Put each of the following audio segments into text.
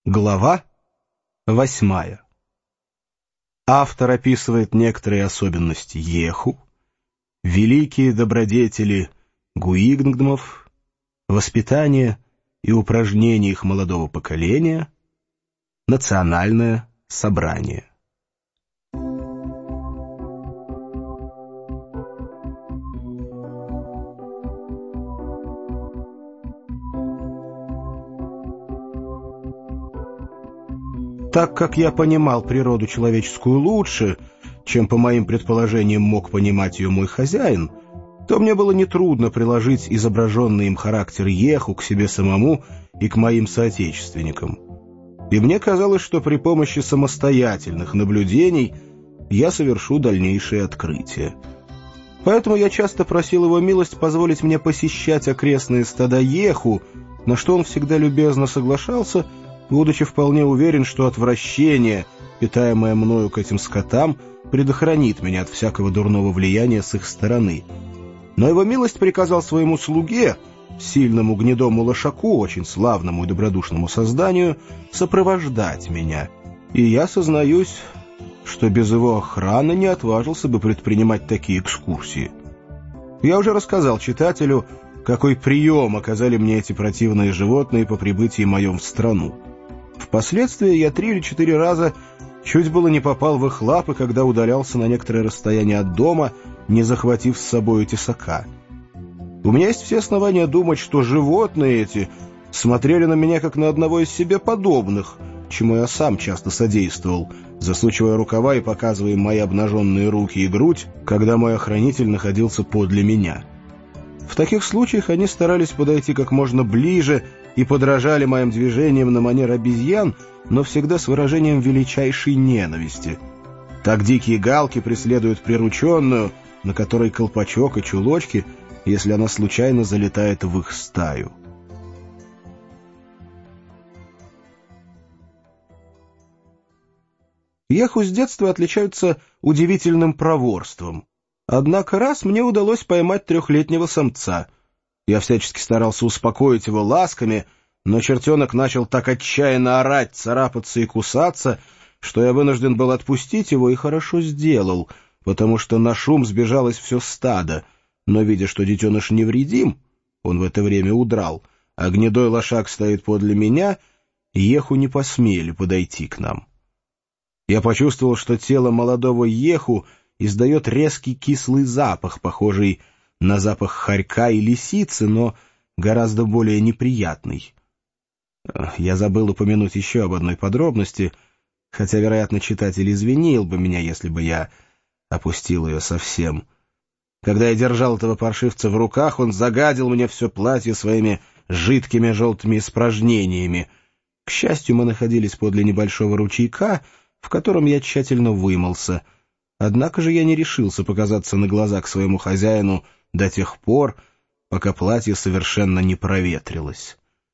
Глава 8. Автор описывает некоторые особенности Йеху, великие добродетели гуигнгдмов, воспитание и упражнения их молодого поколения, национальное собрание. Так как я понимал природу человеческую лучше, чем, по моим предположениям, мог понимать ее мой хозяин, то мне было нетрудно приложить изображенный им характер Йеху к себе самому и к моим соотечественникам. И мне казалось, что при помощи самостоятельных наблюдений я совершу дальнейшие открытия. Поэтому я часто просил его милость позволить мне посещать окрестные стада Йеху, на что он всегда любезно соглашался, будучи вполне уверен, что отвращение, питаемое мною к этим скотам, предохранит меня от всякого дурного влияния с их стороны. Но его милость приказал своему слуге, сильному гнедому лошаку, очень славному и добродушному созданию, сопровождать меня. И я сознаюсь, что без его охраны не отважился бы предпринимать такие экскурсии. Я уже рассказал читателю, какой прием оказали мне эти противные животные по прибытии моем в страну. Впоследствии я 3 или 4 раза чуть было не попал в их лапы, когда удалялся на некоторое расстояние от дома, не захватив с собой тесака. У меня есть все основания думать, что животные эти смотрели на меня как на одного из себе подобных, чему я сам часто содействовал, засучивая рукава и показывая им мои обнаженные руки и грудь, когда мой охранитель находился подле меня. В таких случаях они старались подойти как можно ближе и подражали моим движениям на манер обезьян, но всегда с выражением величайшей ненависти. Так дикие галки преследуют прирученную, на которой колпачок и чулочки, если она случайно залетает в их стаю. Йеху с детства отличаются удивительным проворством. Однако раз мне удалось поймать 3-летнего самца. Я всячески старался успокоить его ласками, но чертенок начал так отчаянно орать, царапаться и кусаться, что я вынужден был отпустить его, и хорошо сделал, потому что на шум сбежалось все стадо, но, видя, что детеныш невредим, он в это время удрал, а гнедой лошак стоит подле меня, Йеху не посмели подойти к нам. Я почувствовал, что тело молодого Йеху издает резкий кислый запах, похожий на запах хорька и лисицы, но гораздо более неприятный. Я забыл упомянуть еще об одной подробности, хотя, вероятно, читатель извинил бы меня, если бы я опустил ее совсем. Когда я держал этого паршивца в руках, он загадил мне все платье своими жидкими желтыми испражнениями. К счастью, мы находились подле небольшого ручейка, в котором я тщательно вымылся. Однако же я не решился показаться на глаза к своему хозяину до тех пор, пока платье совершенно не проветрилось.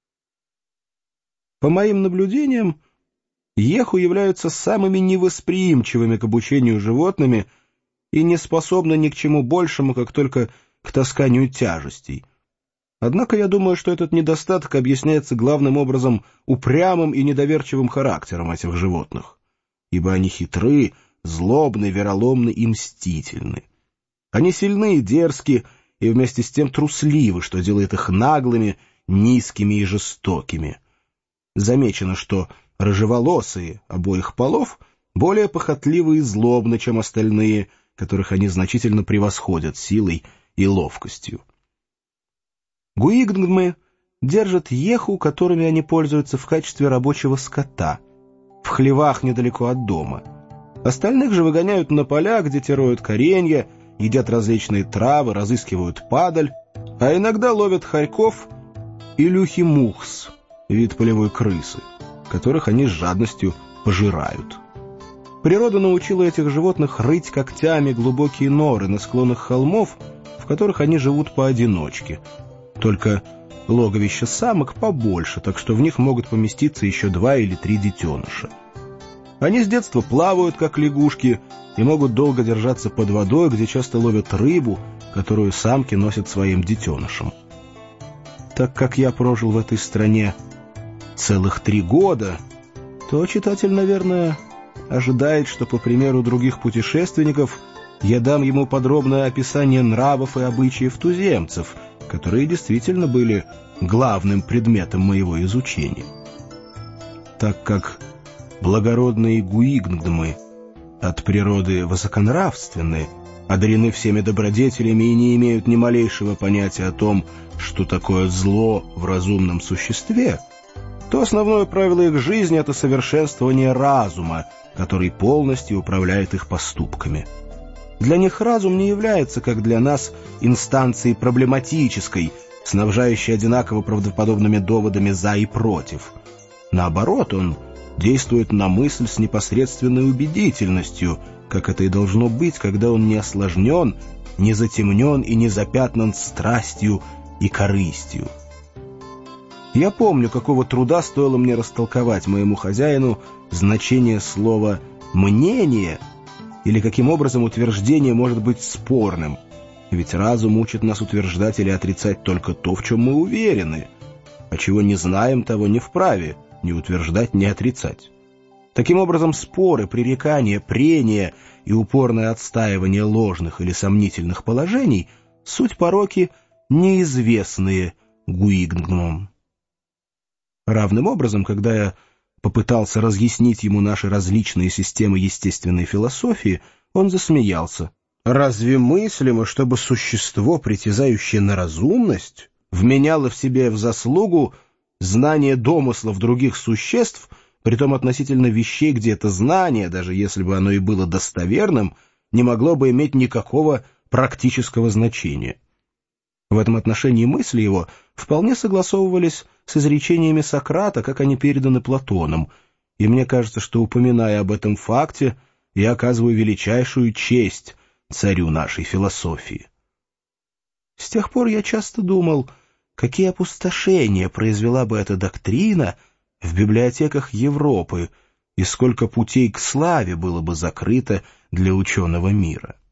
По моим наблюдениям, Йеху являются самыми невосприимчивыми к обучению животными и не способны ни к чему большему, как только к тасканию тяжестей. Однако я думаю, что этот недостаток объясняется главным образом упрямым и недоверчивым характером этих животных, ибо они хитры, злобны, вероломны и мстительны. Они сильны и дерзки, и вместе с тем трусливы, что делает их наглыми, низкими и жестокими. Замечено, что рыжеволосые обоих полов более похотливы и злобны, чем остальные, которых они значительно превосходят силой и ловкостью. Гуигнгдмы держат Йеху, которыми они пользуются в качестве рабочего скота, в хлевах недалеко от дома. Остальных же выгоняют на поля, где те роют коренья, едят различные травы, разыскивают падаль, а иногда ловят хорьков и люхи-мухс, вид полевой крысы, которых они с жадностью пожирают. Природа научила этих животных рыть когтями глубокие норы на склонах холмов, в которых они живут поодиночке. Только логовища самок побольше, так что в них могут поместиться еще 2 или 3 детеныша. Они с детства плавают, как лягушки, и могут долго держаться под водой, где часто ловят рыбу, которую самки носят своим детенышам. Так как я прожил в этой стране целых 3 года, то читатель, наверное, ожидает, что, по примеру других путешественников, я дам ему подробное описание нравов и обычаев туземцев, которые действительно были главным предметом моего изучения. Так как благородные гуигнгдмы от природы высоконравственны, одарены всеми добродетелями и не имеют ни малейшего понятия о том, что такое зло в разумном существе, то основное правило их жизни — это совершенствование разума, который полностью управляет их поступками. Для них разум не является, как для нас, инстанцией проблематической, снабжающей одинаково правдоподобными доводами «за» и «против». Наоборот, он действует на мысль с непосредственной убедительностью, как это и должно быть, когда он не осложнен, не затемнен и не запятнан страстью и корыстью. Я помню, какого труда стоило мне растолковать моему хозяину значение слова «мнение» или каким образом утверждение может быть спорным, ведь разум учит нас утверждать или отрицать только то, в чем мы уверены, а чего не знаем, того не вправе ни утверждать, ни отрицать. Таким образом, споры, пререкания, прения и упорное отстаивание ложных или сомнительных положений — суть пороки, неизвестные гуигнгмам. Равным образом, когда я попытался разъяснить ему наши различные системы естественной философии, он засмеялся. «Разве мыслимо, чтобы существо, притязающее на разумность, вменяло в себе в заслугу знание домыслов других существ, притом относительно вещей, где это знание, даже если бы оно и было достоверным, не могло бы иметь никакого практического значения?» В этом отношении мысли его вполне согласовывались с изречениями Сократа, как они переданы Платоном, и мне кажется, что, упоминая об этом факте, я оказываю величайшую честь царю нашей философии. С тех пор я часто думал, какие опустошения произвела бы эта доктрина в библиотеках Европы, и сколько путей к славе было бы закрыто для ученого мира.